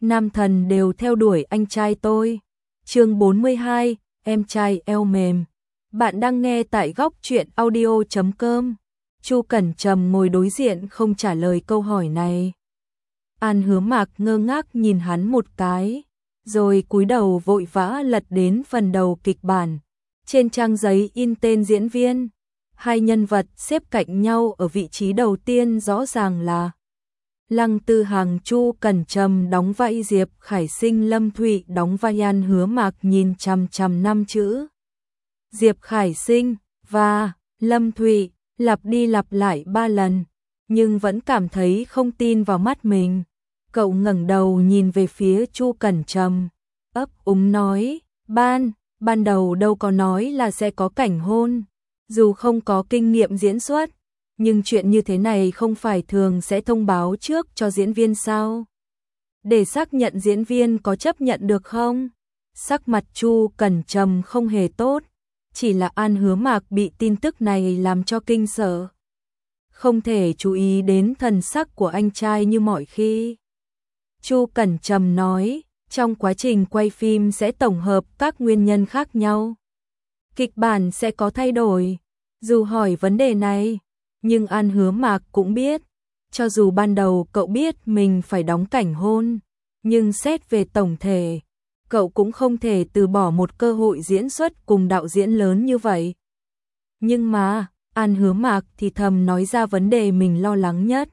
nam thần đều theo đuổi anh trai tôi. Chương 42, em trai eo mềm. Bạn đang nghe tại góc truyện audio.com. Chu Cẩn Trầm ngồi đối diện không trả lời câu hỏi này. An Hứa Mạc ngơ ngác nhìn hắn một cái, rồi cúi đầu vội vã lật đến phần đầu kịch bản. Trên trang giấy in tên diễn viên, hai nhân vật xếp cạnh nhau ở vị trí đầu tiên rõ ràng là Lăng Tư Hằng, Chu Cẩn Trầm đóng vai Diệp Khải Sinh, Lâm Thụy đóng vai An Hứa Mạc nhìn chằm chằm 5 chữ Diệp Khải Sinh và Lâm Thụy lặp đi lặp lại 3 lần, nhưng vẫn cảm thấy không tin vào mắt mình. Cậu ngẩng đầu nhìn về phía Chu Cẩn Trầm, ấp úng nói, ban đầu đâu có nói là sẽ có cảnh hôn, dù không có kinh nghiệm diễn xuất, nhưng chuyện như thế này không phải thường sẽ thông báo trước cho diễn viên sao? Để xác nhận diễn viên có chấp nhận được không? Sắc mặt Chu Cẩn Trầm không hề tốt, chỉ là An Hứa Mạc bị tin tức này làm cho kinh sợ. Không thể chú ý đến thần sắc của anh trai như mọi khi. Chu Cẩn Trầm nói, trong quá trình quay phim sẽ tổng hợp các nguyên nhân khác nhau. Kịch bản sẽ có thay đổi. Dù hỏi vấn đề này, nhưng An Hứa Mạc cũng biết, cho dù ban đầu cậu biết mình phải đóng cảnh hôn, nhưng xét về tổng thể, cậu cũng không thể từ bỏ một cơ hội diễn xuất cùng đạo diễn lớn như vậy. Nhưng mà, An Hứa Mạc thì thầm nói ra vấn đề mình lo lắng nhất.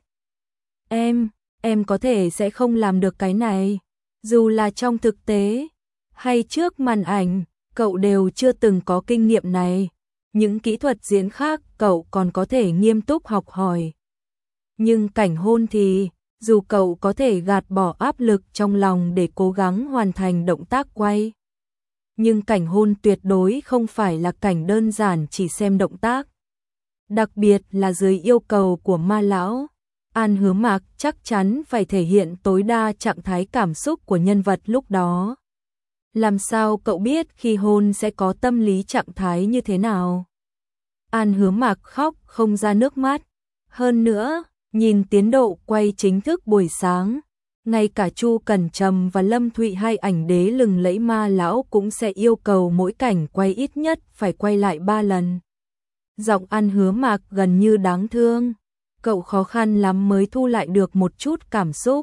Em có thể sẽ không làm được cái này, dù là trong thực tế, hay trước màn ảnh, cậu đều chưa từng có kinh nghiệm này. Những kỹ thuật diễn khác cậu còn có thể nghiêm túc học hỏi. Nhưng cảnh hôn thì, dù cậu có thể gạt bỏ áp lực trong lòng để cố gắng hoàn thành động tác quay, nhưng cảnh hôn tuyệt đối không phải là cảnh đơn giản chỉ xem động tác. Đặc biệt là dưới yêu cầu của Ma Lão, An Hứa Mạc chắc chắn phải thể hiện tối đa trạng thái cảm xúc của nhân vật lúc đó. Làm sao cậu biết khi hôn sẽ có tâm lý trạng thái như thế nào? An Hứa Mạc khóc không ra nước mắt. Hơn nữa, nhìn tiến độ quay chính thức buổi sáng, ngay cả Chu Cẩn Trầm và Lâm Thụy, hai ảnh đế lừng lẫy Ma Lão cũng sẽ yêu cầu mỗi cảnh quay ít nhất phải quay lại 3 lần. Giọng An Hứa Mạc gần như đáng thương. Cậu khó khăn lắm mới thu lại được một chút cảm xúc.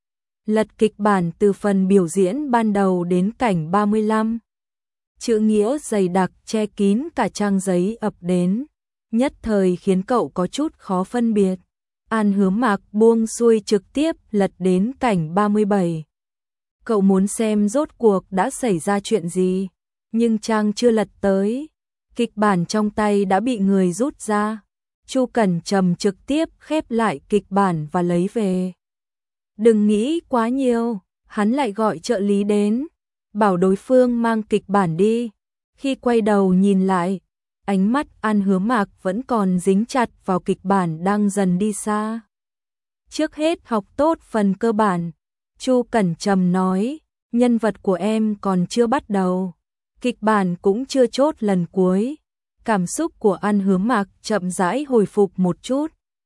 Lật kịch bản từ phần biểu diễn ban đầu đến cảnh 35. Chữ nghĩa dày đặc che kín cả trang giấy ập đến, nhất thời khiến cậu có chút khó phân biệt. An Hứa Mạc buông xuôi trực tiếp lật đến cảnh 37. Cậu muốn xem rốt cuộc đã xảy ra chuyện gì, nhưng trang chưa lật tới, kịch bản trong tay đã bị người rút ra. Chu Cẩn Trầm trực tiếp khép lại kịch bản và lấy về. Đừng nghĩ quá nhiều, hắn lại gọi trợ lý đến, bảo đối phương mang kịch bản đi. Khi quay đầu nhìn lại, ánh mắt An Hứa Mạc vẫn còn dính chặt vào kịch bản đang dần đi xa. Trước hết học tốt phần cơ bản, Chu Cẩn Trầm nói, nhân vật của em còn chưa bắt đầu, kịch bản cũng chưa chốt lần cuối. Cảm xúc của An Hứa Mạc chậm rãi hồi phục một chút.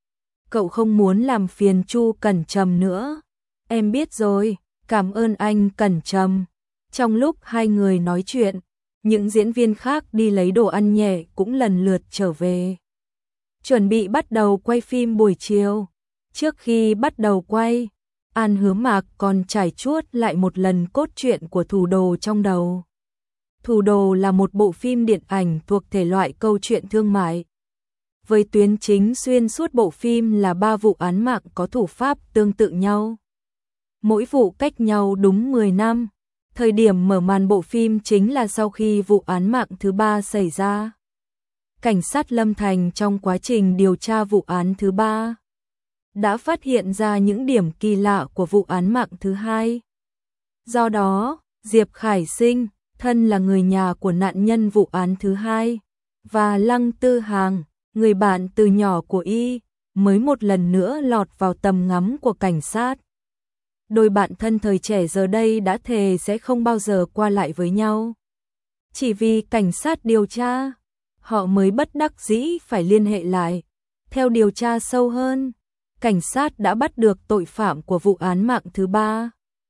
Cậu không muốn làm phiền Chu Cẩn Trầm nữa. Em biết rồi, cảm ơn anh Cẩn Trầm. Trong lúc hai người nói chuyện, những diễn viên khác đi lấy đồ ăn nhẹ cũng lần lượt trở về. Chuẩn bị bắt đầu quay phim buổi chiều. Trước khi bắt đầu quay, An Hứa Mạc còn trải chuốt lại một lần cốt truyện của Thủ Đồ trong đầu. Thủ Đồ là một bộ phim điện ảnh thuộc thể loại câu chuyện thương mại. Với tuyến chính xuyên suốt bộ phim là 3 vụ án mạng có thủ pháp tương tự nhau. Mỗi vụ cách nhau đúng 10 năm. Thời điểm mở màn bộ phim chính là sau khi vụ án mạng thứ 3 xảy ra. Cảnh sát Lâm Thành trong quá trình điều tra vụ án thứ 3 đã phát hiện ra những điểm kỳ lạ của vụ án mạng thứ 2. Do đó, Diệp Khải Sinh, thân là người nhà của nạn nhân vụ án thứ 2, và Lăng Tư Hằng, người bạn từ nhỏ của y, mới một lần nữa lọt vào tầm ngắm của cảnh sát. Đôi bạn thân thời trẻ giờ đây đã thề sẽ không bao giờ qua lại với nhau. Chỉ vì cảnh sát điều tra, họ mới bất đắc dĩ phải liên hệ lại. Theo điều tra sâu hơn, cảnh sát đã bắt được tội phạm của vụ án mạng thứ 3.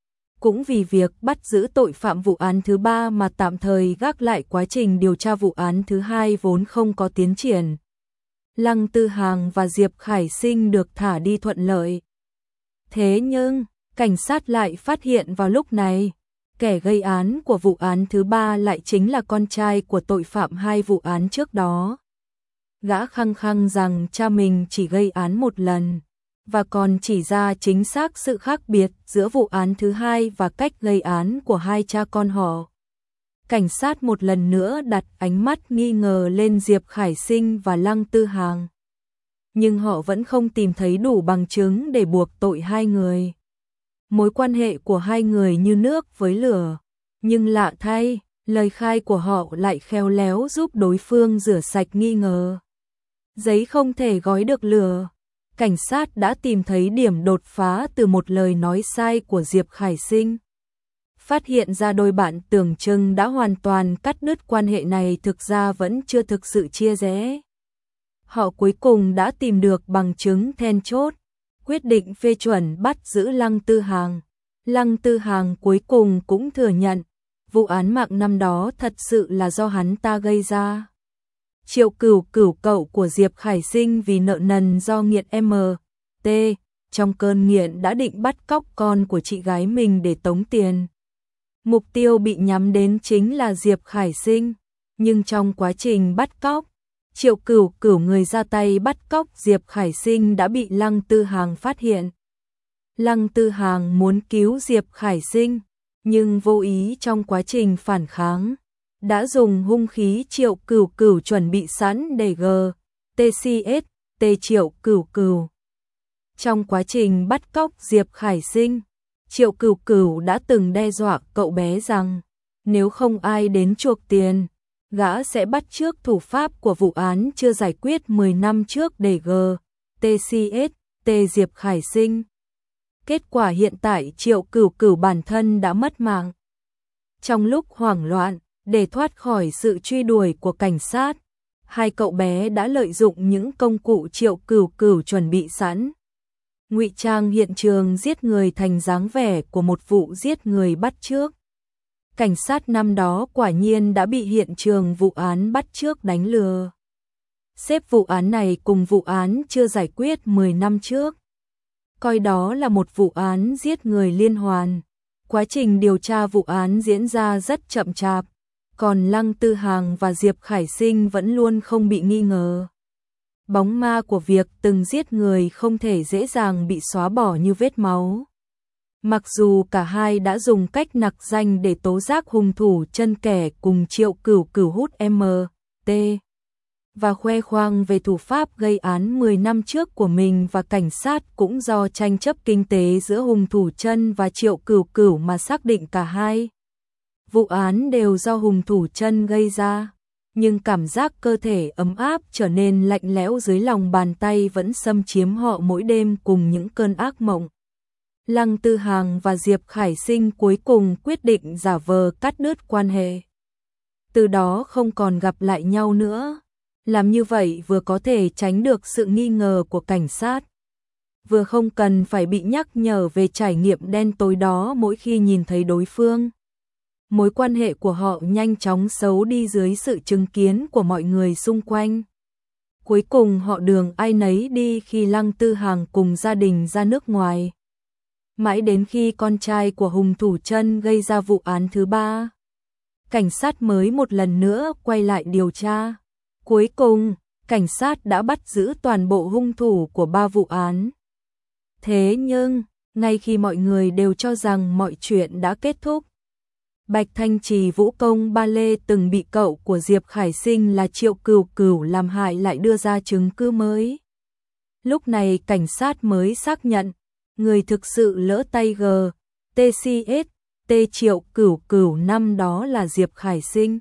cũng vì việc bắt giữ tội phạm vụ án thứ 3 mà tạm thời gác lại quá trình điều tra vụ án thứ 2 vốn không có tiến triển. Lăng Tư Hằng và Diệp Khải Sinh được thả đi thuận lợi. Thế nhưng, cảnh sát lại phát hiện vào lúc này, kẻ gây án của vụ án thứ 3 lại chính là con trai của tội phạm 2 vụ án trước đó. Gã khăng khăng rằng cha mình chỉ gây án một lần, và còn chỉ ra chính xác sự khác biệt giữa vụ án thứ 2 và cách gây án của hai cha con họ. Cảnh sát một lần nữa đặt ánh mắt nghi ngờ lên Diệp Khải Sinh và Lăng Tư Hằng. Nhưng họ vẫn không tìm thấy đủ bằng chứng để buộc tội hai người. Mối quan hệ của hai người như nước với lửa, nhưng lạ thay, lời khai của họ lại khéo léo giúp đối phương rửa sạch nghi ngờ. Giấy không thể gói được lửa. Cảnh sát đã tìm thấy điểm đột phá từ một lời nói sai của Diệp Khải Sinh. Phát hiện ra đôi bạn tưởng chừng đã hoàn toàn cắt đứt quan hệ này thực ra vẫn chưa thực sự chia rẽ. Họ cuối cùng đã tìm được bằng chứng then chốt, quyết định phê chuẩn bắt giữ Lăng Tư Hằng. Lăng Tư Hằng cuối cùng cũng thừa nhận, vụ án mạng năm đó thật sự là do hắn ta gây ra. Triệu Cửu Cửu cậu của Diệp Khải Sinh vì nợ nần do nghiện MT, trong cơn nghiện đã định bắt cóc con của chị gái mình để tống tiền. Mục tiêu bị nhắm đến chính là Diệp Khải Sinh, nhưng trong quá trình bắt cóc, Triệu Cửu Cửu người ra tay bắt cóc Diệp Khải Sinh đã bị Lăng Tư Hằng phát hiện. Lăng Tư Hằng muốn cứu Diệp Khải Sinh, nhưng vô ý trong quá trình phản kháng, đã dùng hung khí Triệu Cửu Cửu chuẩn bị sẵn để GTCS Triệu Cửu Cửu. Trong quá trình bắt cóc Diệp Khải Sinh, Triệu Cửu Cửu đã từng đe dọa cậu bé rằng nếu không ai đến chuộc tiền, gã sẽ bắt chước thủ pháp của vụ án chưa giải quyết 10 năm trước để GTCS Diệp Khải Sinh. Kết quả hiện tại Triệu Cửu Cửu bản thân đã mất mạng. Trong lúc hoảng loạn, để thoát khỏi sự truy đuổi của cảnh sát, hai cậu bé đã lợi dụng những công cụ Triệu Cửu Cửu chuẩn bị sẵn, ngụy trang hiện trường giết người thành dáng vẻ của một vụ giết người bắt chước. Cảnh sát năm đó quả nhiên đã bị hiện trường vụ án bắt chước đánh lừa. Xếp vụ án này cùng vụ án chưa giải quyết 10 năm trước, coi đó là một vụ án giết người liên hoàn. Quá trình điều tra vụ án diễn ra rất chậm chạp, còn Lăng Tư Hằng và Diệp Khải Sinh vẫn luôn không bị nghi ngờ. Bóng ma của việc từng giết người không thể dễ dàng bị xóa bỏ như vết máu. Mặc dù cả hai đã dùng cách nặc danh để tố giác hung thủ chân kẻ cùng Triệu Cửu Cửu hút MT và khoe khoang về thủ pháp gây án 10 năm trước của mình, và cảnh sát cũng do tranh chấp kinh tế giữa hung thủ chân và Triệu Cửu Cửu mà xác định cả hai vụ án đều do hung thủ chân gây ra. Nhưng cảm giác cơ thể ấm áp trở nên lạnh lẽo dưới lòng bàn tay vẫn xâm chiếm họ mỗi đêm cùng những cơn ác mộng. Lăng Tư Hằng và Diệp Khải Sinh cuối cùng quyết định giả vờ cắt đứt quan hệ, từ đó không còn gặp lại nhau nữa. Làm như vậy vừa có thể tránh được sự nghi ngờ của cảnh sát, vừa không cần phải bị nhắc nhở về trải nghiệm đen tối đó mỗi khi nhìn thấy đối phương. Mối quan hệ của họ nhanh chóng xấu đi dưới sự chứng kiến của mọi người xung quanh. Cuối cùng họ đường ai nấy đi khi Lăng Tư Hằng cùng gia đình ra nước ngoài. Mãi đến khi con trai của hung thủ chân gây ra vụ án thứ 3, cảnh sát mới một lần nữa quay lại điều tra. Cuối cùng, cảnh sát đã bắt giữ toàn bộ hung thủ của 3 vụ án. Thế nhưng, ngay khi mọi người đều cho rằng mọi chuyện đã kết thúc, Bạch Thanh Trì vũ công ba lê từng bị cậu của Diệp Khải Sinh là Triệu Cửu Cửu làm hại lại đưa ra chứng cứ mới. Lúc này cảnh sát mới xác nhận, người thực sự lỡ tay GTCS Triệu Cửu Cửu năm đó là Diệp Khải Sinh.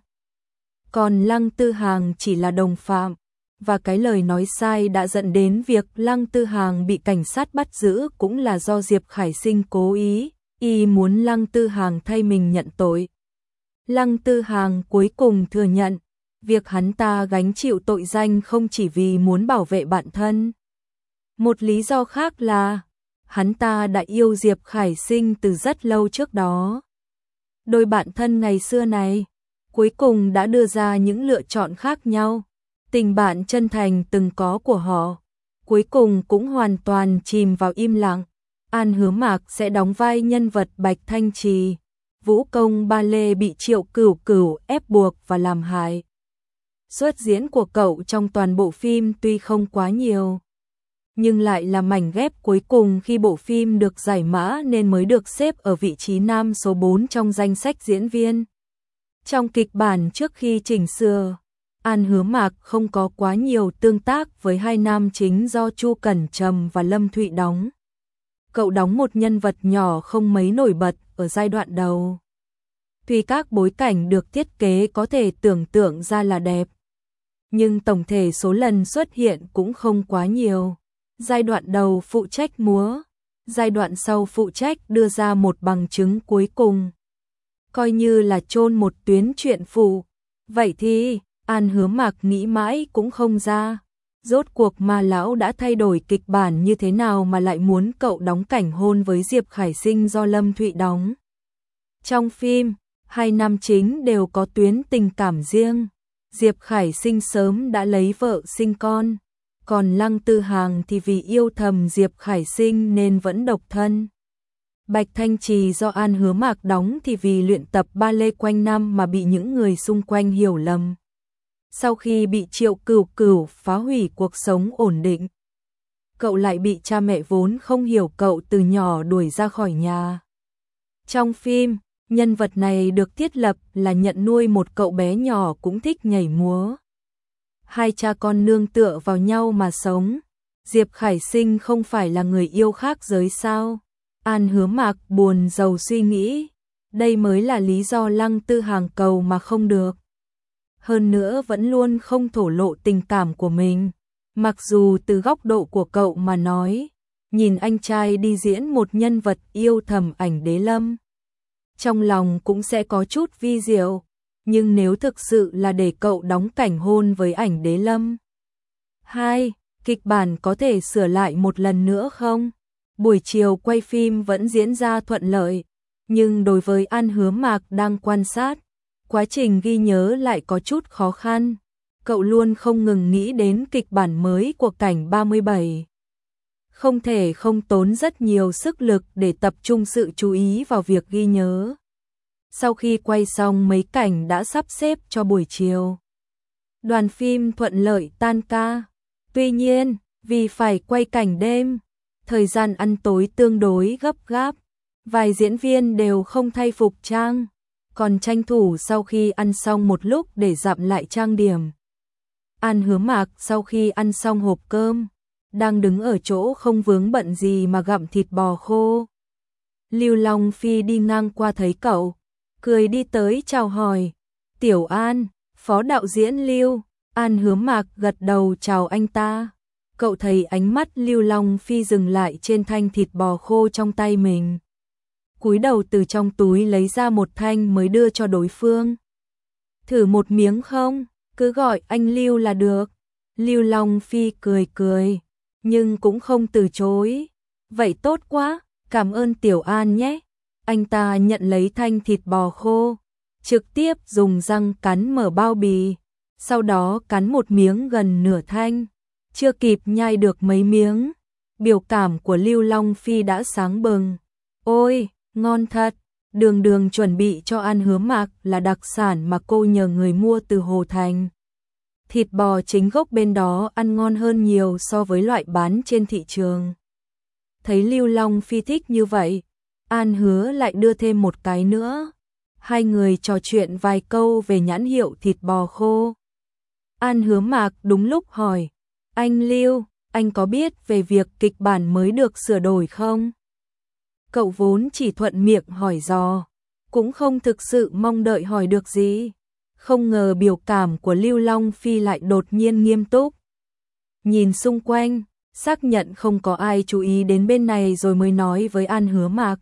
Còn Lăng Tư Hằng chỉ là đồng phạm, và cái lời nói sai đã dẫn đến việc Lăng Tư Hằng bị cảnh sát bắt giữ cũng là do Diệp Khải Sinh cố ý, y muốn Lăng Tư Hằng thay mình nhận tội. Lăng Tư Hằng cuối cùng thừa nhận, việc hắn ta gánh chịu tội danh không chỉ vì muốn bảo vệ bản thân. Một lý do khác là, hắn ta đã yêu Diệp Khải Sinh từ rất lâu trước đó. Đôi bạn thân ngày xưa này, cuối cùng đã đưa ra những lựa chọn khác nhau. Tình bạn chân thành từng có của họ, cuối cùng cũng hoàn toàn chìm vào im lặng. An Hứa Mạc sẽ đóng vai nhân vật Bạch Thanh Trì, vũ công ba lê bị Triệu Cửu Cửu ép buộc và làm hại. Xuất diễn của cậu trong toàn bộ phim tuy không quá nhiều, nhưng lại là mảnh ghép cuối cùng khi bộ phim được giải mã nên mới được xếp ở vị trí nam số 4 trong danh sách diễn viên. Trong kịch bản trước khi chỉnh sửa, An Hứa Mạc không có quá nhiều tương tác với hai nam chính do Chu Cẩn Trầm và Lâm Thụy đóng. Cậu đóng một nhân vật nhỏ không mấy nổi bật ở giai đoạn đầu. Tuy các bối cảnh được thiết kế có thể tưởng tượng ra là đẹp, nhưng tổng thể số lần xuất hiện cũng không quá nhiều. Giai đoạn đầu phụ trách múa, giai đoạn sau phụ trách đưa ra một bằng chứng cuối cùng. Coi như là chôn một tuyến truyện phụ. Vậy thì, An Hứa Mạc nghĩ mãi cũng không ra. Rốt cuộc Ma Lão đã thay đổi kịch bản như thế nào mà lại muốn cậu đóng cảnh hôn với Diệp Khải Sinh do Lâm Thụy đóng. Trong phim, hai nam chính đều có tuyến tình cảm riêng. Diệp Khải Sinh sớm đã lấy vợ sinh con, còn Lăng Tư Hàng thì vì yêu thầm Diệp Khải Sinh nên vẫn độc thân. Bạch Thanh Trì do An Hứa Mạc đóng thì vì luyện tập ba lê quanh năm mà bị những người xung quanh hiểu lầm. Sau khi bị Triệu Cửu Cửu phá hủy cuộc sống ổn định, cậu lại bị cha mẹ vốn không hiểu cậu từ nhỏ đuổi ra khỏi nhà. Trong phim, nhân vật này được thiết lập là nhận nuôi một cậu bé nhỏ cũng thích nhảy múa. Hai cha con nương tựa vào nhau mà sống. Diệp Khải Sinh không phải là người yêu khác giới sao? An Hứa Mạc buồn rầu suy nghĩ, đây mới là lý do Lăng Tư Hàng cầu mà không được. Hơn nữa vẫn luôn không thổ lộ tình cảm của mình. Mặc dù từ góc độ của cậu mà nói, nhìn anh trai đi diễn một nhân vật yêu thầm Ảnh Đế Lâm, trong lòng cũng sẽ có chút vi diệu. Nhưng nếu thực sự là để cậu đóng cảnh hôn với Ảnh Đế Lâm, kịch bản có thể sửa lại một lần nữa không? Buổi chiều quay phim vẫn diễn ra thuận lợi, nhưng đối với An Hứa Mạc đang quan sát, quá trình ghi nhớ lại có chút khó khăn. Cậu luôn không ngừng nghĩ đến kịch bản mới của cảnh 37. Không thể không tốn rất nhiều sức lực để tập trung sự chú ý vào việc ghi nhớ. Sau khi quay xong mấy cảnh đã sắp xếp cho buổi chiều, đoàn phim thuận lợi tan ca. Tuy nhiên, vì phải quay cảnh đêm, thời gian ăn tối tương đối gấp gáp, vài diễn viên đều không thay phục trang, còn tranh thủ sau khi ăn xong một lúc để dặm lại trang điểm. An Hứa Mạc sau khi ăn xong hộp cơm, đang đứng ở chỗ không vướng bận gì mà gặm thịt bò khô. Lưu Long Phi đi ngang qua thấy cậu, cười đi tới chào hỏi. Tiểu An, phó đạo diễn Lưu. An Hứa Mạc gật đầu chào anh ta. Cậu thấy ánh mắt Lưu Long Phi dừng lại trên thanh thịt bò khô trong tay mình. Cúi đầu từ trong túi lấy ra một thanh mới đưa cho đối phương. Thử một miếng không? Cứ gọi anh Lưu là được. Lưu Long Phi cười cười, nhưng cũng không từ chối. Vậy tốt quá, cảm ơn Tiểu An nhé. Anh ta nhận lấy thanh thịt bò khô, trực tiếp dùng răng cắn mở bao bì, sau đó cắn một miếng gần nửa thanh. Chưa kịp nhai được mấy miếng, biểu cảm của Lưu Long Phi đã sáng bừng. Ôi, ngon thật. Đường Đường chuẩn bị cho An Hứa Mạc là đặc sản mà cô nhờ người mua từ Hồ Thành. Thịt bò chính gốc bên đó ăn ngon hơn nhiều so với loại bán trên thị trường. Thấy Lưu Long Phi thích như vậy, An Hứa lại đưa thêm một cái nữa. Hai người trò chuyện vài câu về nhãn hiệu thịt bò khô. An Hứa Mạc đúng lúc hỏi, anh Lưu, anh có biết về việc kịch bản mới được sửa đổi không? Cậu vốn chỉ thuận miệng hỏi dò, cũng không thực sự mong đợi hỏi được gì. Không ngờ biểu cảm của Lưu Long Phi lại đột nhiên nghiêm túc. Nhìn xung quanh, xác nhận không có ai chú ý đến bên này rồi mới nói với An Hứa Mạc.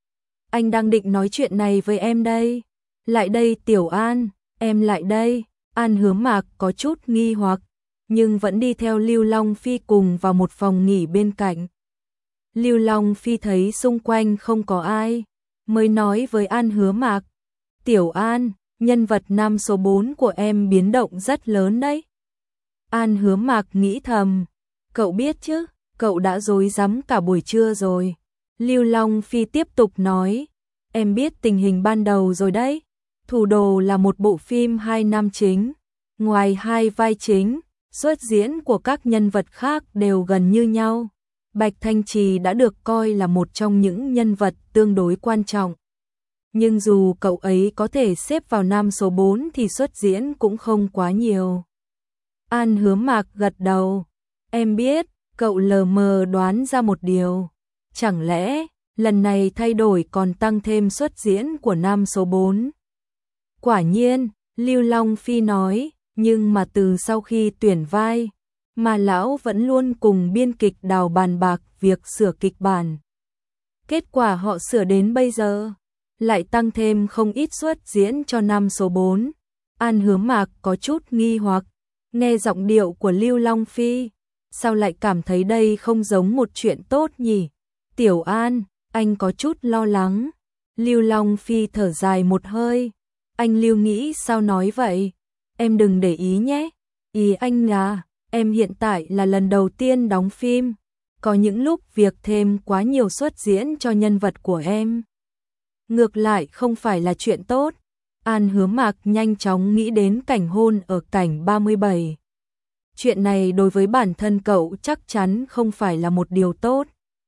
Anh đang định nói chuyện này với em đây. Lại đây Tiểu An, em lại đây. An Hứa Mạc có chút nghi hoặc, nhưng vẫn đi theo Lưu Long Phi cùng vào một phòng nghỉ bên cạnh. Lưu Long Phi thấy xung quanh không có ai, mới nói với An Hứa Mạc, Tiểu An, nhân vật nam số 4 của em biến động rất lớn đấy. An Hứa Mạc nghĩ thầm, cậu biết chứ, cậu đã rối rắm cả buổi trưa rồi. Lưu Long Phi tiếp tục nói, em biết tình hình ban đầu rồi đấy. Thủ Đồ là một bộ phim 2 nam chính, ngoài 2 vai chính, xuất diễn của các nhân vật khác đều gần như nhau. Bạch Thanh Trì đã được coi là một trong những nhân vật tương đối quan trọng. Nhưng dù cậu ấy có thể xếp vào nam số 4 thì xuất diễn cũng không quá nhiều. An Hứa Mạc gật đầu, em biết, cậu lờ mờ đoán ra một điều. Chẳng lẽ, lần này thay đổi còn tăng thêm xuất diễn của nam số 4? Quả nhiên, Lưu Long Phi nói, nhưng mà từ sau khi tuyển vai, mà lão vẫn luôn cùng biên kịch Đào bàn bạc việc sửa kịch bản. Kết quả họ sửa đến bây giờ, lại tăng thêm không ít xuất diễn cho nam số 4. An Hứa Mạc có chút nghi hoặc, nghe giọng điệu của Lưu Long Phi, sao lại cảm thấy đây không giống một chuyện tốt nhỉ? Tiểu An, anh có chút lo lắng. Lưu Long Phi thở dài một hơi, anh Lưu nghĩ sao nói vậy? Em đừng để ý nhé. Ý anh là, em hiện tại là lần đầu tiên đóng phim, có những lúc việc thêm quá nhiều xuất diễn cho nhân vật của em. Ngược lại không phải là chuyện tốt. An Hứa Mạc nhanh chóng nghĩ đến cảnh hôn ở cảnh 37. Chuyện này đối với bản thân cậu chắc chắn không phải là một điều tốt.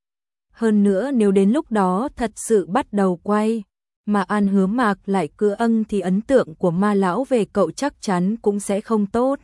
Hơn nữa nếu đến lúc đó thật sự bắt đầu quay, mà An Hứa Mạc lại cứ thì ấn tượng của Ma lão về cậu chắc chắn cũng sẽ không tốt.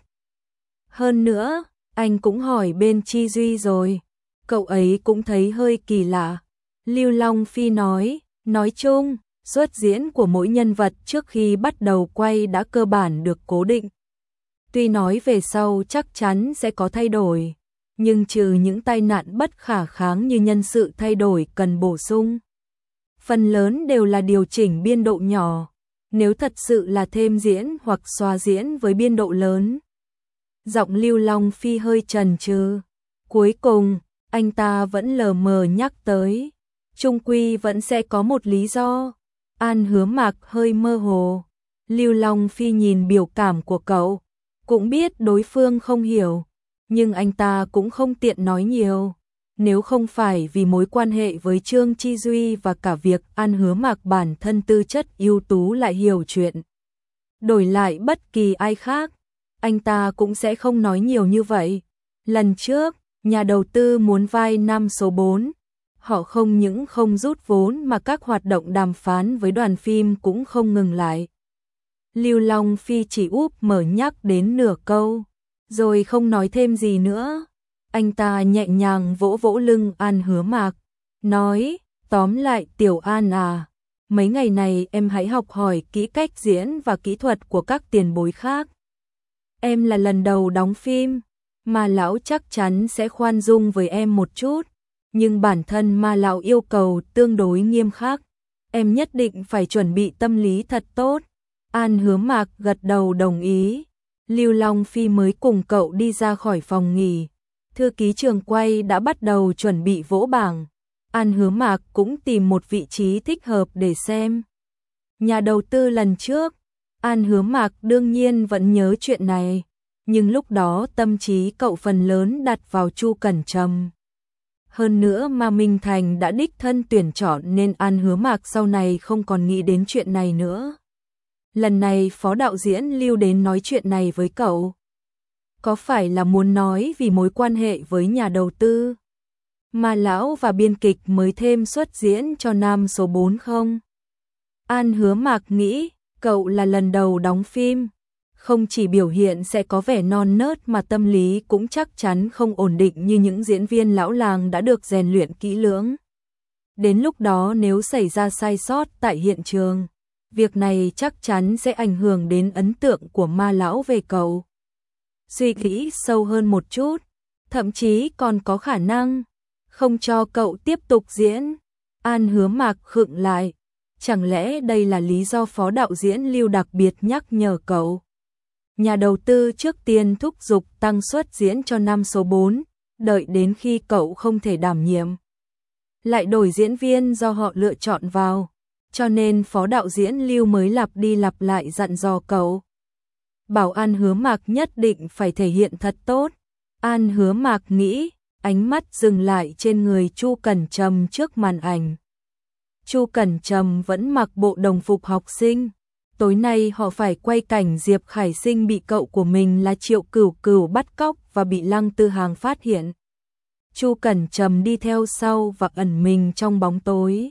Hơn nữa, anh cũng hỏi bên Chi Duy rồi, cậu ấy cũng thấy hơi kỳ lạ. Lưu Long Phi nói chung, xuất diễn của mỗi nhân vật trước khi bắt đầu quay đã cơ bản được cố định. Tuy nói về sau chắc chắn sẽ có thay đổi, nhưng trừ những tai nạn bất khả kháng như nhân sự thay đổi cần bổ sung, phần lớn đều là điều chỉnh biên độ nhỏ, nếu thật sự là thêm diễn hoặc xóa diễn với biên độ lớn. Giọng Lưu Long Phi hơi chần chừ, cuối cùng, anh ta vẫn lờ mờ nhắc tới, chung quy vẫn sẽ có một lý do. An Hứa Mạc hơi mơ hồ, Lưu Long Phi nhìn biểu cảm của cậu, cũng biết đối phương không hiểu, nhưng anh ta cũng không tiện nói nhiều. Nếu không phải vì mối quan hệ với Trương Chi Duy và cả việc An Hứa Mạc bản thân tư chất ưu tú lại hiểu chuyện, đổi lại bất kỳ ai khác, anh ta cũng sẽ không nói nhiều như vậy. Lần trước, nhà đầu tư muốn vai nam số 4, họ không những không rút vốn mà các hoạt động đàm phán với đoàn phim cũng không ngừng lại. Lưu Long Phi chỉ mở nhắc đến nửa câu, rồi không nói thêm gì nữa. Anh ta nhẹ nhàng vỗ vỗ lưng An Hứa Mạc, nói, tóm lại Tiểu An à, mấy ngày này em hãy học hỏi kỹ cách diễn và kỹ thuật của các tiền bối khác. Em là lần đầu đóng phim, mà lão chắc chắn sẽ khoan dung với em một chút, nhưng bản thân Ma lão yêu cầu tương đối nghiêm khắc, em nhất định phải chuẩn bị tâm lý thật tốt. An Hứa Mạc gật đầu đồng ý. Lưu Long Phi mới cùng cậu đi ra khỏi phòng nghỉ, thư ký trường quay đã bắt đầu chuẩn bị vỗ bảng. An Hứa Mạc cũng tìm một vị trí thích hợp để xem. Nhà đầu tư lần trước, An Hứa Mạc đương nhiên vẫn nhớ chuyện này, nhưng lúc đó tâm trí cậu phần lớn đặt vào Chu Cẩn Trầm. Hơn nữa mà Minh Thành đã đích thân tuyển chọn nên An Hứa Mạc sau này không còn nghĩ đến chuyện này nữa. Lần này phó đạo diễn Lưu đến nói chuyện này với cậu, có phải là muốn nói vì mối quan hệ với nhà đầu tư, mà lão và biên kịch mới thêm xuất diễn cho nam số 4 không? An Hứa Mạc nghĩ, cậu là lần đầu đóng phim, không chỉ biểu hiện sẽ có vẻ non nớt mà tâm lý cũng chắc chắn không ổn định như những diễn viên lão làng đã được rèn luyện kỹ lưỡng. Đến lúc đó nếu xảy ra sai sót tại hiện trường, việc này chắc chắn sẽ ảnh hưởng đến ấn tượng của Ma lão về cậu. Suy nghĩ sâu hơn một chút, thậm chí còn có khả năng không cho cậu tiếp tục diễn. An Hứa Mạc khựng lại, chẳng lẽ đây là lý do phó đạo diễn Lưu đặc biệt nhắc nhở cậu? Nhà đầu tư trước tiên thúc giục tăng suất diễn cho nam số 4, đợi đến khi cậu không thể đảm nhiệm lại đổi diễn viên do họ lựa chọn vào, cho nên phó đạo diễn Lưu mới lặp đi lặp lại dặn dò cậu. Bảo An Hứa Mạc nhất định phải thể hiện thật tốt. An Hứa Mạc nghĩ, ánh mắt dừng lại trên người Chu Cẩn Trầm trước màn ảnh. Chu Cẩn Trầm vẫn mặc bộ đồng phục học sinh. Tối nay họ phải quay cảnh Diệp Khải Sinh bị cậu của mình là Triệu Cửu Cửu bắt cóc và bị Lăng Tư Hàng phát hiện. Chu Cẩn Trầm đi theo sau và ẩn mình trong bóng tối.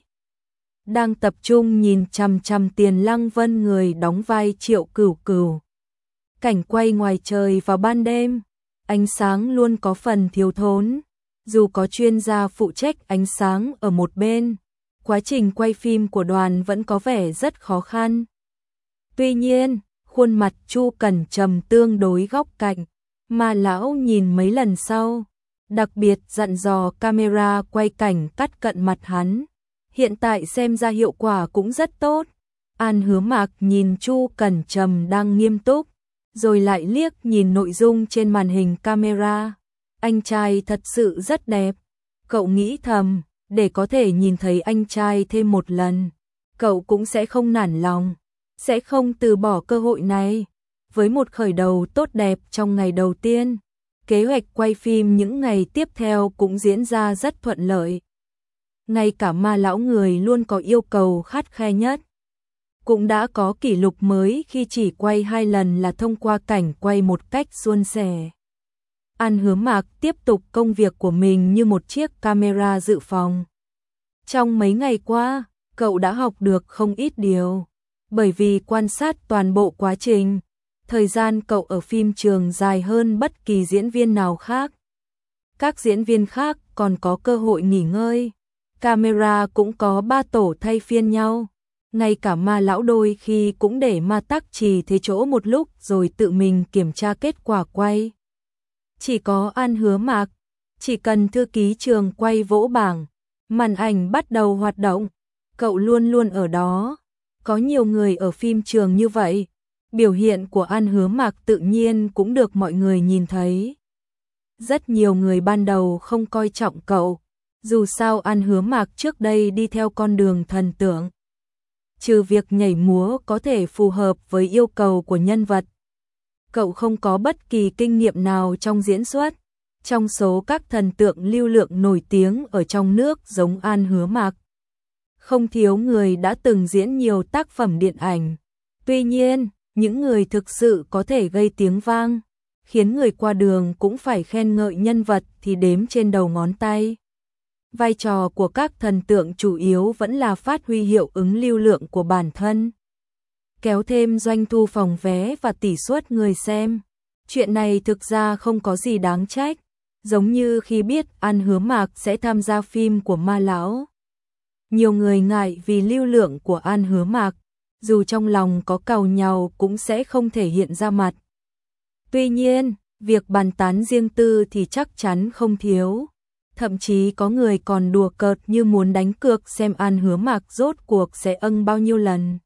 Đang tập trung nhìn chằm chằm Tiền Lăng Vân người đóng vai Triệu Cửu Cửu. Cảnh quay ngoài trời vào ban đêm, ánh sáng luôn có phần thiếu thốn. Dù có chuyên gia phụ trách ánh sáng ở một bên, quá trình quay phim của đoàn vẫn có vẻ rất khó khăn. Tuy nhiên, khuôn mặt Chu Cẩn Trầm tương đối góc cạnh, mà lão nhìn mấy lần sau, đặc biệt dặn dò camera quay cảnh cắt cận mặt hắn. Hiện tại xem ra hiệu quả cũng rất tốt. An Hứa Mạc nhìn Chu Cẩn Trầm đang nghiêm túc, rồi lại liếc nhìn nội dung trên màn hình camera. Anh trai thật sự rất đẹp. Cậu nghĩ thầm, để có thể nhìn thấy anh trai thêm một lần, cậu cũng sẽ không nản lòng, sẽ không từ bỏ cơ hội này. Với một khởi đầu tốt đẹp trong ngày đầu tiên, kế hoạch quay phim những ngày tiếp theo cũng diễn ra rất thuận lợi. Ngay cả Ma lão người luôn có yêu cầu khắt khe nhất, cũng đã có kỷ lục mới khi chỉ quay 2 lần là thông qua cảnh quay một cách suôn sẻ. An Hứa Mạc tiếp tục công việc của mình như một chiếc camera dự phòng. Trong mấy ngày qua, cậu đã học được không ít điều, bởi vì quan sát toàn bộ quá trình. Thời gian cậu ở phim trường dài hơn bất kỳ diễn viên nào khác. Các diễn viên khác còn có cơ hội nghỉ ngơi. Camera cũng có 3 tổ thay phiên nhau. Ngay cả Ma lão đôi khi cũng để Ma Tắc Trì thế chỗ một lúc rồi tự mình kiểm tra kết quả quay. Chỉ có An Hứa Mạc, chỉ cần thư ký trường quay vỗ bảng, màn ảnh bắt đầu hoạt động, cậu luôn luôn ở đó. Có nhiều người ở phim trường như vậy, biểu hiện của An Hứa Mạc tự nhiên cũng được mọi người nhìn thấy. Rất nhiều người ban đầu không coi trọng cậu, dù sao An Hứa Mạc trước đây đi theo con đường thần tượng. Trừ việc nhảy múa có thể phù hợp với yêu cầu của nhân vật, cậu không có bất kỳ kinh nghiệm nào trong diễn xuất. Trong số các thần tượng lưu lượng nổi tiếng ở trong nước giống An Hứa Mạc, không thiếu người đã từng diễn nhiều tác phẩm điện ảnh. Tuy nhiên, những người thực sự có thể gây tiếng vang, khiến người qua đường cũng phải khen ngợi nhân vật thì đếm trên đầu ngón tay. Vai trò của các thần tượng chủ yếu vẫn là phát huy hiệu ứng lưu lượng của bản thân, kéo thêm doanh thu phòng vé và tỷ suất người xem. Chuyện này thực ra không có gì đáng trách, giống như khi biết An Hứa Mạc sẽ tham gia phim của Ma lão. Nhiều người ngại vì lưu lượng của An Hứa Mạc, dù trong lòng có càu nhàu cũng sẽ không thể hiện ra mặt. Tuy nhiên, việc bàn tán riêng tư thì chắc chắn không thiếu. Thậm chí có người còn đùa cợt như muốn đánh cược xem An Hứa Mạc rốt cuộc sẽ âng bao nhiêu lần.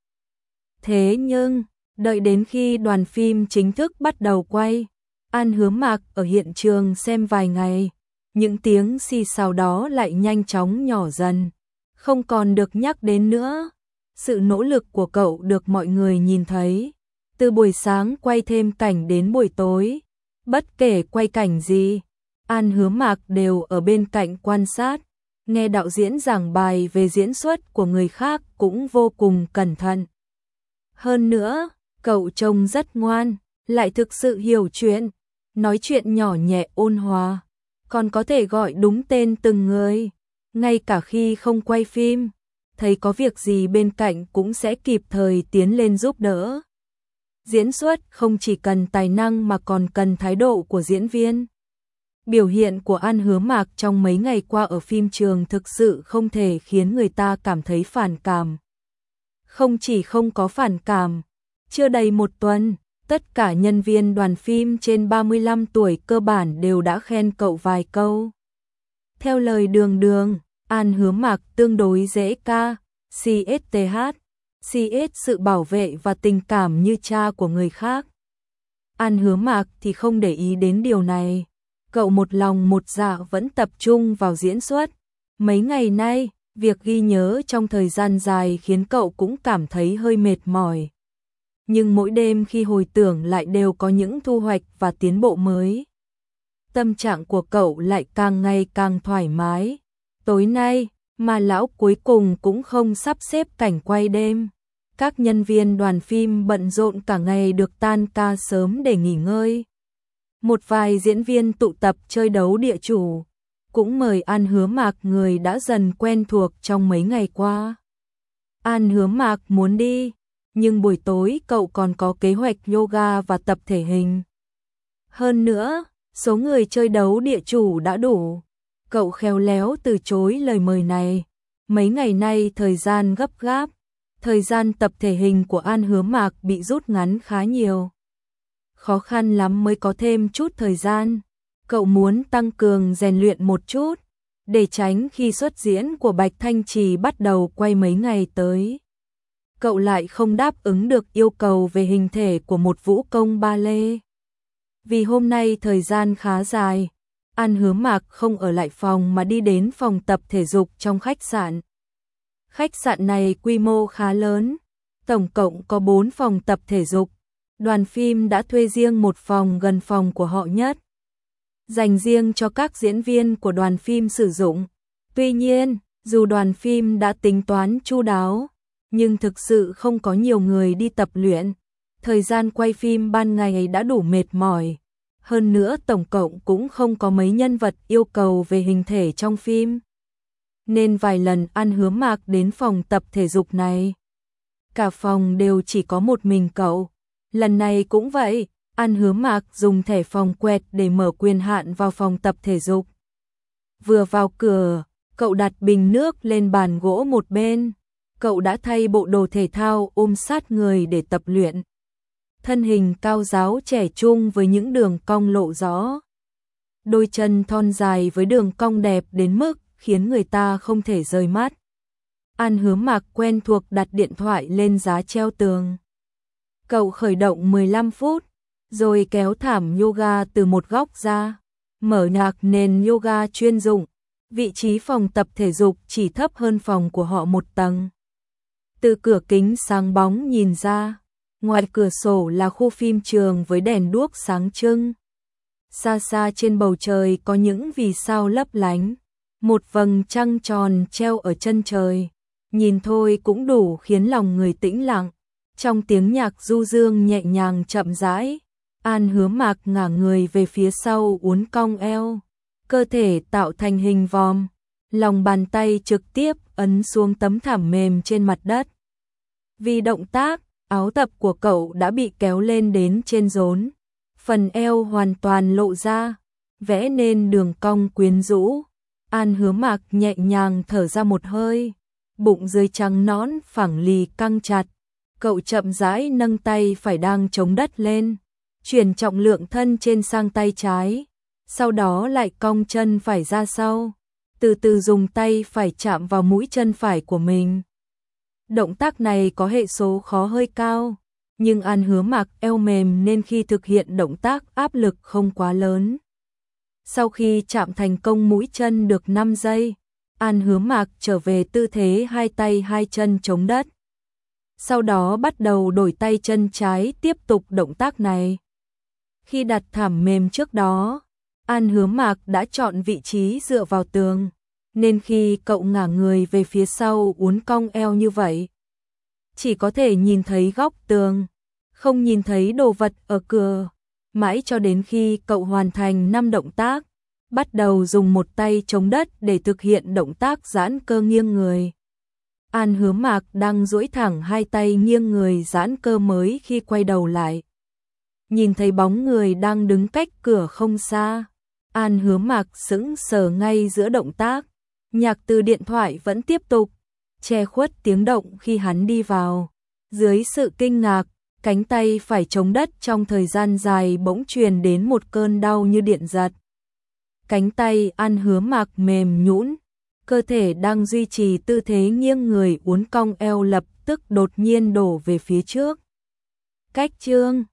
Thế nhưng, đợi đến khi đoàn phim chính thức bắt đầu quay, An Hứa Mạc ở hiện trường xem vài ngày, những tiếng xì xào đó lại nhanh chóng nhỏ dần, không còn được nhắc đến nữa. Sự nỗ lực của cậu được mọi người nhìn thấy, từ buổi sáng quay thêm cảnh đến buổi tối, bất kể quay cảnh gì, An Hứa Mạc đều ở bên cạnh quan sát, nghe đạo diễn giảng bài về diễn xuất của người khác cũng vô cùng cẩn thận. Hơn nữa, cậu trông rất ngoan, lại thực sự hiểu chuyện, nói chuyện nhỏ nhẹ ôn hòa, còn có thể gọi đúng tên từng người, ngay cả khi không quay phim, thấy có việc gì bên cạnh cũng sẽ kịp thời tiến lên giúp đỡ. Diễn xuất không chỉ cần tài năng mà còn cần thái độ của diễn viên. Biểu hiện của An Hứa Mạc trong mấy ngày qua ở phim trường thực sự không thể khiến người ta cảm thấy phản cảm. Không chỉ không có phản cảm, chưa đầy một tuần, tất cả nhân viên đoàn phim trên 35 tuổi cơ bản đều đã khen cậu vài câu. Theo lời Đường Đường, An Hứa Mạc tương đối dễ ca, CSTH, CS sự bảo vệ và tình cảm như cha của người khác. An Hứa Mạc thì không để ý đến điều này. Cậu một lòng một dạ vẫn tập trung vào diễn xuất, Mấy ngày nay, việc ghi nhớ trong thời gian dài khiến cậu cũng cảm thấy hơi mệt mỏi. Nhưng mỗi đêm khi hồi tưởng lại đều có những thu hoạch và tiến bộ mới. Tâm trạng của cậu lại càng ngày càng thoải mái. Tối nay, mà lão cuối cùng cũng không sắp xếp cảnh quay đêm. Các nhân viên đoàn phim bận rộn cả ngày được tan ca sớm để nghỉ ngơi. Một vài diễn viên tụ tập chơi đấu địa chủ, cũng mời An Hứa Mạc, người đã dần quen thuộc trong mấy ngày qua. An Hứa Mạc muốn đi, nhưng buổi tối cậu còn có kế hoạch yoga và tập thể hình. Hơn nữa, số người chơi đấu địa chủ đã đủ. Cậu khéo léo từ chối lời mời này. Mấy ngày nay thời gian gấp gáp, thời gian tập thể hình của An Hứa Mạc bị rút ngắn khá nhiều. Khó khăn lắm mới có thêm chút thời gian. Cậu muốn tăng cường rèn luyện một chút, để tránh khi xuất diễn của Bạch Thanh Trì bắt đầu quay mấy ngày tới, cậu lại không đáp ứng được yêu cầu về hình thể của một vũ công ba lê. Vì hôm nay thời gian khá dài, An Hứa Mạc không ở lại phòng mà đi đến phòng tập thể dục trong khách sạn. Khách sạn này quy mô khá lớn, tổng cộng có 4 phòng tập thể dục. Đoàn phim đã thuê riêng một phòng gần phòng của họ nhất, dành riêng cho các diễn viên của đoàn phim sử dụng. Tuy nhiên, dù đoàn phim đã tính toán chu đáo, nhưng thực sự không có nhiều người đi tập luyện. Thời gian quay phim ban ngày đã đủ mệt mỏi. Hơn nữa tổng cộng cũng không có mấy nhân vật yêu cầu về hình thể trong phim. Nên vài lần An Hứa Mạc đến phòng tập thể dục này, cả phòng đều chỉ có một mình cậu. Lần này cũng vậy, An Hứa Mạc dùng thẻ phòng quẹt để mở quyền hạn vào phòng tập thể dục. Vừa vào cửa, cậu đặt bình nước lên bàn gỗ một bên. Cậu đã thay bộ đồ thể thao ôm sát người để tập luyện. Thân hình cao ráo trẻ trung với những đường cong lộ rõ. Đôi chân thon dài với đường cong đẹp đến mức khiến người ta không thể rời mắt. An Hứa Mạc quen thuộc đặt điện thoại lên giá treo tường. Cậu khởi động 15 phút, rồi kéo thảm yoga từ một góc ra, mở nhạc nền yoga chuyên dụng. Vị trí phòng tập thể dục chỉ thấp hơn phòng của họ một tầng. Từ cửa kính sáng bóng nhìn ra, ngoài cửa sổ là khu phim trường với đèn đuốc sáng trưng. Xa xa trên bầu trời có những vì sao lấp lánh, một vầng trăng tròn treo ở chân trời. Nhìn thôi cũng đủ khiến lòng người tĩnh lặng. Trong tiếng nhạc du dương nhẹ nhàng chậm rãi, An Hứa Mạc ngả người về phía sau uốn cong eo, cơ thể tạo thành hình vòm, lòng bàn tay trực tiếp ấn xuống tấm thảm mềm trên mặt đất. Vì động tác, áo tập của cậu đã bị kéo lên đến trên rốn, phần eo hoàn toàn lộ ra, vẽ nên đường cong quyến rũ. An Hứa Mạc nhẹ nhàng thở ra một hơi, bụng dưới trắng nõn phẳng lì căng chặt. Cậu chậm rãi nâng tay phải đang chống đất lên, chuyển trọng lượng thân trên sang tay trái, sau đó lại cong chân phải ra sau, từ từ dùng tay phải chạm vào mũi chân phải của mình. Động tác này có hệ số khó hơi cao, nhưng An Hứa Mạc eo mềm nên khi thực hiện động tác áp lực không quá lớn. Sau khi chạm thành công mũi chân được 5 giây, An Hứa Mạc trở về tư thế hai tay hai chân chống đất. Sau đó bắt đầu đổi tay chân trái tiếp tục động tác này. Khi đặt thảm mềm trước đó, An Hứa Mạc đã chọn vị trí dựa vào tường, nên khi cậu ngả người về phía sau uốn cong eo như vậy, chỉ có thể nhìn thấy góc tường, không nhìn thấy đồ vật ở cửa. Mãi cho đến khi cậu hoàn thành 5 động tác, bắt đầu dùng một tay chống đất để thực hiện động tác giãn cơ nghiêng người. An Hứa Mạc đang duỗi thẳng hai tay nghiêng người giãn cơ mới khi quay đầu lại, nhìn thấy bóng người đang đứng cách cửa không xa. An Hứa Mạc sững sờ ngay giữa động tác, nhạc từ điện thoại vẫn tiếp tục, che khuất tiếng động khi hắn đi vào. Dưới sự kinh ngạc, cánh tay phải chống đất trong thời gian dài bỗng truyền đến một cơn đau như điện giật. Cánh tay An Hứa Mạc mềm nhũn, cơ thể đang duy trì tư thế nghiêng người uốn cong eo lập tức đột nhiên đổ về phía trước. Cách chương